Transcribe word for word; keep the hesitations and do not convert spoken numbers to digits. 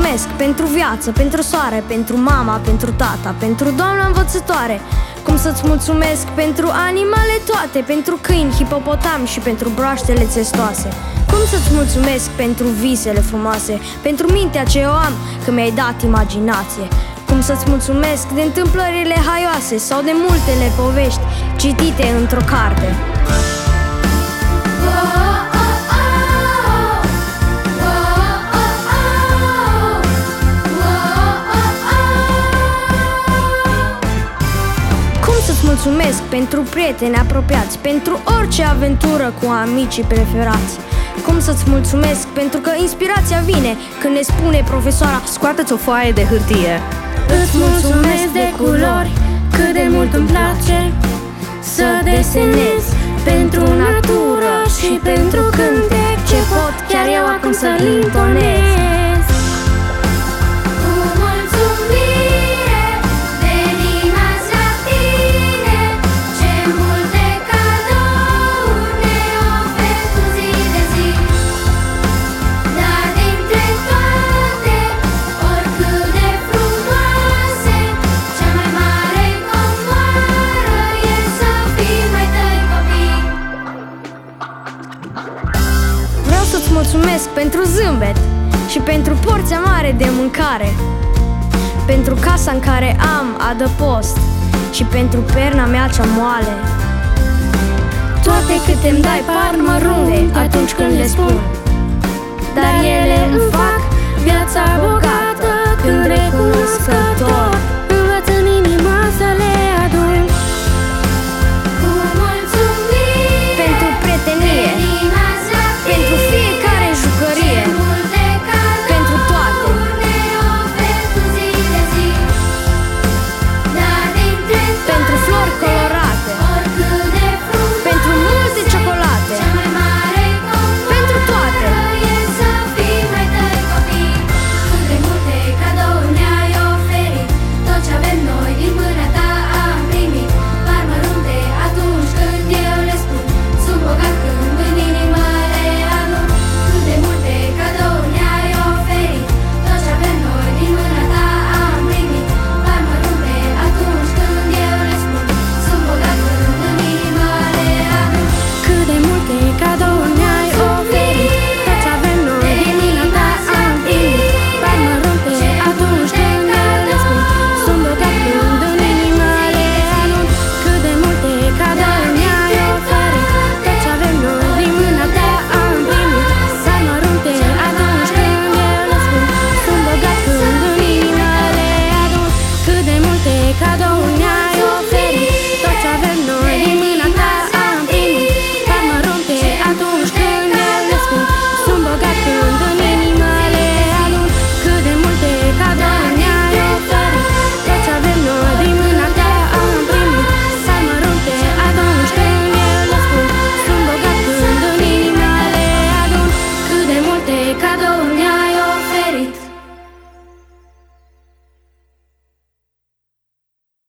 mulțumesc pentru viață, pentru soare, pentru mama, pentru tata, pentru doamna învățătoare. Cum să-ți mulțumesc pentru animale toate, pentru câini, hipopotami și pentru broaștele țestoase. Cum să-ți mulțumesc pentru visele frumoase, pentru mintea ce eu am, că mi-ai dat imaginație. Cum să-ți mulțumesc de întâmplările haioase sau de multele povești citite într-o carte. Mulțumesc pentru prieteni apropiați, pentru orice aventură cu amicii preferați. Cum să-ți mulțumesc pentru că inspirația vine când ne spune profesoara: scoateți o foaie de hârtie. Îți mulțumesc de culori, cât de mult îmi place să desenez, pentru natură și pentru cântec, ce pot chiar eu acum să-l intonez. Îți mulțumesc pentru zâmbet și pentru porția mare de mâncare, pentru casa în care am adăpost și pentru perna mea cea moale. Toate cât îmi dai par mărunte atunci când le spun, dar ele îmi fac viața bogată când recunosc că